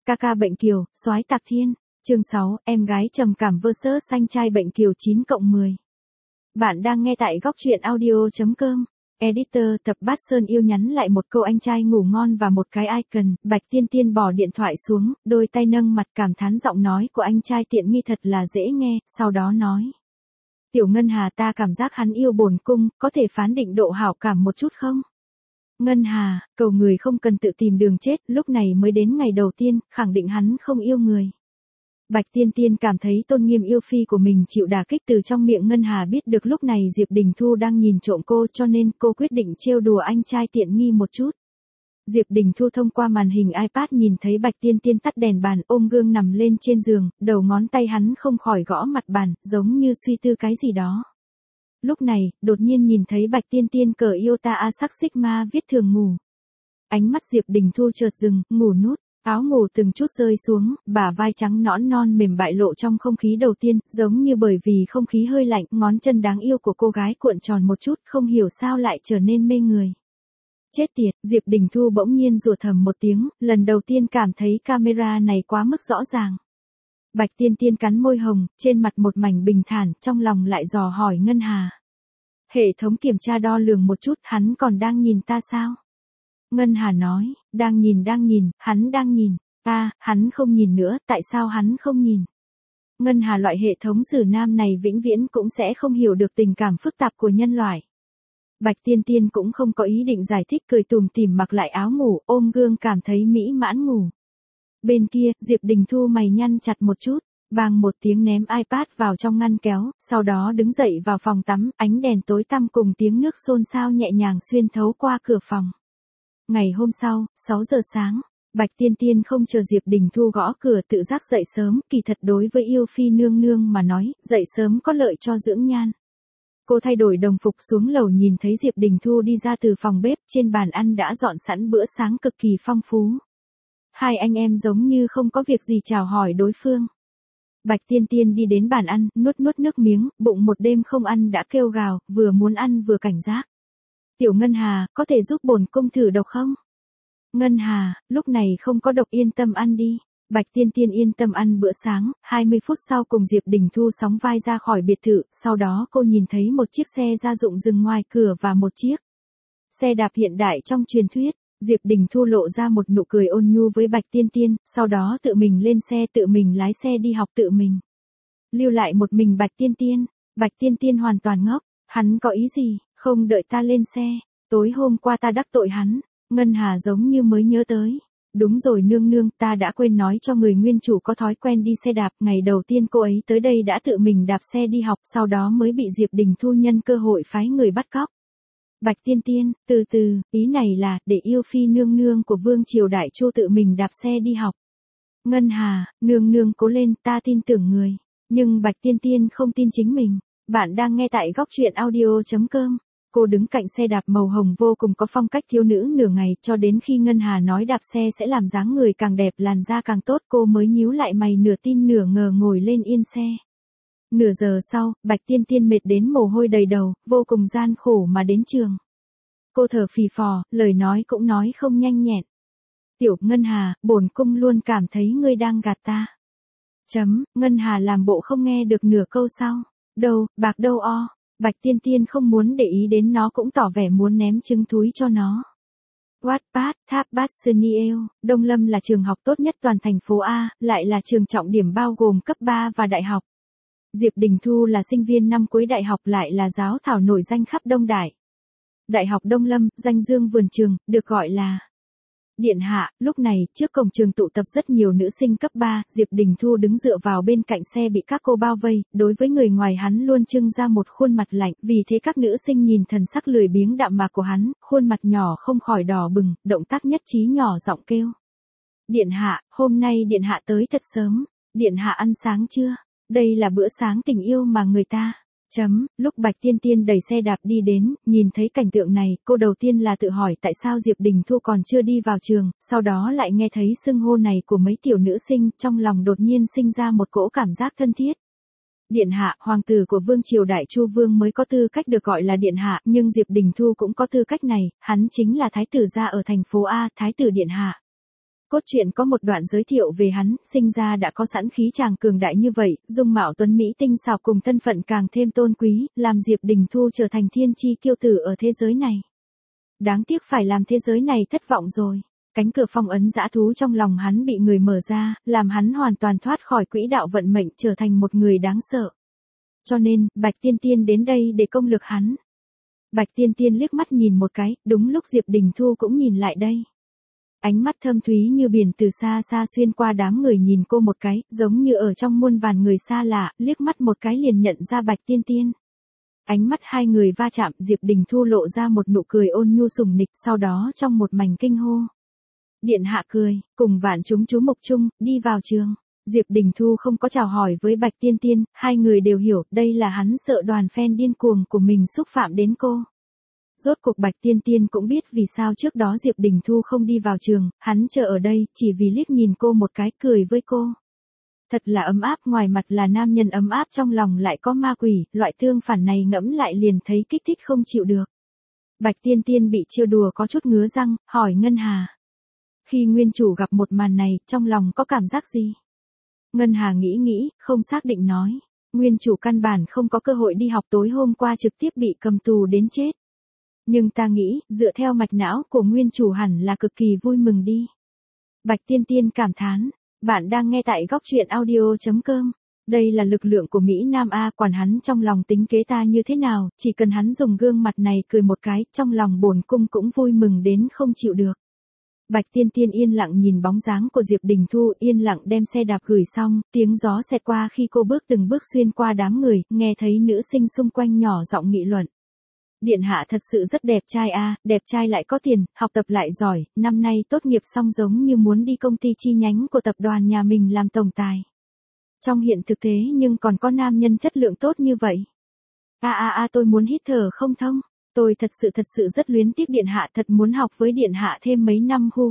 Ca ca bệnh kiều, soái tạc thiên. Chương 6, em gái trầm cảm vs anh trai bệnh kiều 9+10. Bạn đang nghe tại góc truyện audio.com. Editor tập Bát Sơn yêu nhắn lại một câu anh trai ngủ ngon và một cái icon. Bạch Tiên Tiên bỏ điện thoại xuống, đôi tay nâng mặt cảm thán giọng nói của anh trai tiện nghi thật là dễ nghe, sau đó nói. Tiểu Ngân Hà, ta cảm giác hắn yêu bổn cung, có thể phán định độ hảo cảm một chút không? Ngân Hà, cầu người không cần tự tìm đường chết, lúc này mới đến ngày đầu tiên, khẳng định hắn không yêu người. Bạch Tiên Tiên cảm thấy tôn nghiêm yêu phi của mình chịu đả kích từ trong miệng Ngân Hà, biết được lúc này Diệp Đình Thu đang nhìn trộm cô, cho nên cô quyết định trêu đùa anh trai tiện nghi một chút. Diệp Đình Thu thông qua màn hình iPad nhìn thấy Bạch Tiên Tiên tắt đèn bàn, ôm gương nằm lên trên giường, đầu ngón tay hắn không khỏi gõ mặt bàn, giống như suy tư cái gì đó. Lúc này, đột nhiên nhìn thấy Bạch Tiên Tiên cờ Iota A sắc Sigma viết thường ngủ. Ánh mắt Diệp Đình Thu chợt dừng, ngủ nút, áo ngủ từng chút rơi xuống, bả vai trắng nõn non mềm bại lộ trong không khí đầu tiên, giống như bởi vì không khí hơi lạnh, ngón chân đáng yêu của cô gái cuộn tròn một chút, không hiểu sao lại trở nên mê người. Chết tiệt, Diệp Đình Thu bỗng nhiên rủa thầm một tiếng, lần đầu tiên cảm thấy camera này quá mức rõ ràng. Bạch Tiên Tiên cắn môi hồng, trên mặt một mảnh bình thản, trong lòng lại dò hỏi Ngân Hà. Hệ thống kiểm tra đo lường một chút, hắn còn đang nhìn ta sao? Ngân Hà nói, đang nhìn, hắn đang nhìn. Hắn không nhìn nữa, tại sao hắn không nhìn? Ngân Hà, loại hệ thống xử nam này vĩnh viễn cũng sẽ không hiểu được tình cảm phức tạp của nhân loại. Bạch Tiên Tiên cũng không có ý định giải thích, cười tủm tỉm mặc lại áo ngủ, ôm gương cảm thấy mỹ mãn ngủ. Bên kia, Diệp Đình Thu mày nhăn chặt một chút, bang một tiếng ném iPad vào trong ngăn kéo, sau đó đứng dậy vào phòng tắm, ánh đèn tối tăm cùng tiếng nước xôn xao nhẹ nhàng xuyên thấu qua cửa phòng. Ngày hôm sau, 6 giờ sáng, Bạch Tiên Tiên không chờ Diệp Đình Thu gõ cửa tự giác dậy sớm, kỳ thật đối với yêu phi nương nương mà nói, dậy sớm có lợi cho dưỡng nhan. Cô thay đổi đồng phục xuống lầu nhìn thấy Diệp Đình Thu đi ra từ phòng bếp, trên bàn ăn đã dọn sẵn bữa sáng cực kỳ phong phú. Hai anh em giống như không có việc gì chào hỏi đối phương. Bạch Tiên Tiên đi đến bàn ăn, nuốt nước miếng, bụng một đêm không ăn đã kêu gào, vừa muốn ăn vừa cảnh giác. Tiểu Ngân Hà, có thể giúp bổn cung thử độc không? Ngân Hà, lúc này không có độc, yên tâm ăn đi. Bạch Tiên Tiên yên tâm ăn bữa sáng, 20 phút sau cùng Diệp Đình Thu sóng vai ra khỏi biệt thự, sau đó cô nhìn thấy một chiếc xe gia dụng dừng ngoài cửa và một chiếc xe đạp hiện đại trong truyền thuyết. Diệp Đình Thu lộ ra một nụ cười ôn nhu với Bạch Tiên Tiên, sau đó tự mình lên xe, tự mình lái xe đi học, tự mình lưu lại một mình Bạch Tiên Tiên. Bạch Tiên Tiên hoàn toàn ngốc, hắn có ý gì, không đợi ta lên xe, tối hôm qua ta đắc tội hắn. Ngân Hà giống như mới nhớ tới. Đúng rồi nương nương, ta đã quên nói cho người nguyên chủ có thói quen đi xe đạp, ngày đầu tiên cô ấy tới đây đã tự mình đạp xe đi học, sau đó mới bị Diệp Đình Thu nhân cơ hội phái người bắt cóc. Bạch Tiên Tiên, từ từ, ý này là, để yêu phi nương nương của Vương Triều Đại Chu tự mình đạp xe đi học. Ngân Hà, nương nương cố lên, ta tin tưởng người. Nhưng Bạch Tiên Tiên không tin chính mình. Bạn đang nghe tại góc truyện audio.com. Cô đứng cạnh xe đạp màu hồng vô cùng có phong cách thiếu nữ nửa ngày, cho đến khi Ngân Hà nói đạp xe sẽ làm dáng người càng đẹp, làn da càng tốt, cô mới nhíu lại mày, nửa tin nửa ngờ ngồi lên yên xe. Nửa giờ sau, Bạch Tiên Tiên mệt đến mồ hôi đầy đầu, vô cùng gian khổ mà đến trường. Cô thở phì phò, lời nói cũng nói không nhanh nhẹn. Tiểu Ngân Hà, bổn cung luôn cảm thấy ngươi đang gạt ta. Ngân Hà làm bộ không nghe được nửa câu sau. Đâu, bạc đâu o. Bạch Tiên Tiên không muốn để ý đến nó, cũng tỏ vẻ muốn ném trứng thúi cho nó. Wattpad, Tháp Bát Sơn Niêu, Đông Lâm là trường học tốt nhất toàn thành phố A, lại là trường trọng điểm bao gồm cấp 3 và đại học. Diệp Đình Thu là sinh viên năm cuối đại học, lại là giáo thảo nổi danh khắp Đông Đại. Đại học Đông Lâm, danh dương vườn trường, được gọi là Điện Hạ. Lúc này, trước cổng trường tụ tập rất nhiều nữ sinh cấp 3, Diệp Đình Thu đứng dựa vào bên cạnh xe bị các cô bao vây, đối với người ngoài hắn luôn trưng ra một khuôn mặt lạnh, vì thế các nữ sinh nhìn thần sắc lười biếng đạm mạc của hắn, khuôn mặt nhỏ không khỏi đỏ bừng, động tác nhất trí nhỏ giọng kêu. Điện Hạ, hôm nay Điện Hạ tới thật sớm, Điện Hạ ăn sáng chưa? Đây là bữa sáng tình yêu mà người ta. Lúc Bạch Tiên Tiên đẩy xe đạp đi đến, nhìn thấy cảnh tượng này, cô đầu tiên là tự hỏi tại sao Diệp Đình Thu còn chưa đi vào trường, sau đó lại nghe thấy xưng hô này của mấy tiểu nữ sinh, trong lòng đột nhiên sinh ra một cỗ cảm giác thân thiết. Điện Hạ, hoàng tử của Vương Triều Đại Chu Vương mới có tư cách được gọi là Điện Hạ, nhưng Diệp Đình Thu cũng có tư cách này, hắn chính là thái tử gia ở thành phố A, thái tử Điện Hạ. Cốt truyện có một đoạn giới thiệu về hắn, sinh ra đã có sẵn khí chàng cường đại như vậy, dung mạo tuấn mỹ tinh xảo cùng thân phận càng thêm tôn quý, làm Diệp Đình Thu trở thành thiên chi kiêu tử ở thế giới này. Đáng tiếc phải làm thế giới này thất vọng rồi. Cánh cửa phong ấn dã thú trong lòng hắn bị người mở ra, làm hắn hoàn toàn thoát khỏi quỹ đạo vận mệnh trở thành một người đáng sợ. Cho nên, Bạch Tiên Tiên đến đây để công lược hắn. Bạch Tiên Tiên liếc mắt nhìn một cái, đúng lúc Diệp Đình Thu cũng nhìn lại đây. Ánh mắt thâm thúy như biển từ xa xa xuyên qua đám người nhìn cô một cái, giống như ở trong muôn vàn người xa lạ, liếc mắt một cái liền nhận ra Bạch Tiên Tiên. Ánh mắt hai người va chạm, Diệp Đình Thu lộ ra một nụ cười ôn nhu sủng nịch, sau đó trong một mảnh kinh hô. Điện hạ cười, cùng vạn chúng chú mục chung, đi vào trường. Diệp Đình Thu không có chào hỏi với Bạch Tiên Tiên, hai người đều hiểu, đây là hắn sợ đoàn fan điên cuồng của mình xúc phạm đến cô. Rốt cuộc Bạch Tiên Tiên cũng biết vì sao trước đó Diệp Đình Thu không đi vào trường, hắn chờ ở đây, chỉ vì liếc nhìn cô một cái cười với cô. Thật là ấm áp, ngoài mặt là nam nhân ấm áp trong lòng lại có ma quỷ, loại tương phản này ngẫm lại liền thấy kích thích không chịu được. Bạch Tiên Tiên bị trêu đùa có chút ngứa răng, hỏi Ngân Hà. Khi nguyên chủ gặp một màn này, trong lòng có cảm giác gì? Ngân Hà nghĩ, không xác định nói. Nguyên chủ căn bản không có cơ hội đi học, tối hôm qua trực tiếp bị cầm tù đến chết. Nhưng ta nghĩ, dựa theo mạch não của nguyên chủ hẳn là cực kỳ vui mừng đi. Bạch Tiên Tiên cảm thán. Bạn đang nghe tại góc truyện audio.com. Đây là lực lượng của Mỹ Nam A, quản hắn trong lòng tính kế ta như thế nào, chỉ cần hắn dùng gương mặt này cười một cái, trong lòng bổn cung cũng vui mừng đến không chịu được. Bạch Tiên Tiên yên lặng nhìn bóng dáng của Diệp Đình Thu, yên lặng đem xe đạp gửi xong, tiếng gió xẹt qua khi cô bước từng bước xuyên qua đám người, nghe thấy nữ sinh xung quanh nhỏ giọng nghị luận. Điện hạ thật sự rất đẹp trai a, đẹp trai lại có tiền, học tập lại giỏi, năm nay tốt nghiệp xong giống như muốn đi công ty chi nhánh của tập đoàn nhà mình làm tổng tài. Trong hiện thực tế nhưng còn có nam nhân chất lượng tốt như vậy. Tôi muốn hít thở không thông. Tôi thật sự rất luyến tiếc điện hạ, thật muốn học với điện hạ thêm mấy năm hu.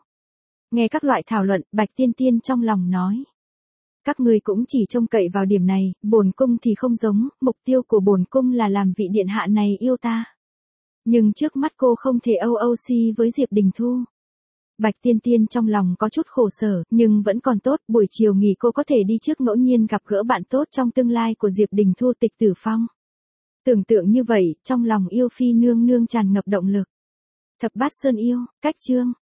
Nghe các loại thảo luận, Bạch Tiên Tiên trong lòng nói. Các ngươi cũng chỉ trông cậy vào điểm này, bổn cung thì không giống, mục tiêu của bổn cung là làm vị điện hạ này yêu ta. Nhưng trước mắt cô không thể OOC với Diệp Đình Thu. Bạch Tiên Tiên trong lòng có chút khổ sở, nhưng vẫn còn tốt, buổi chiều nghỉ cô có thể đi trước ngẫu nhiên gặp gỡ bạn tốt trong tương lai của Diệp Đình Thu, Tịch Tử Phong. Tưởng tượng như vậy, trong lòng yêu phi nương nương tràn ngập động lực. Thập Bát Sơn Yêu, cách chương.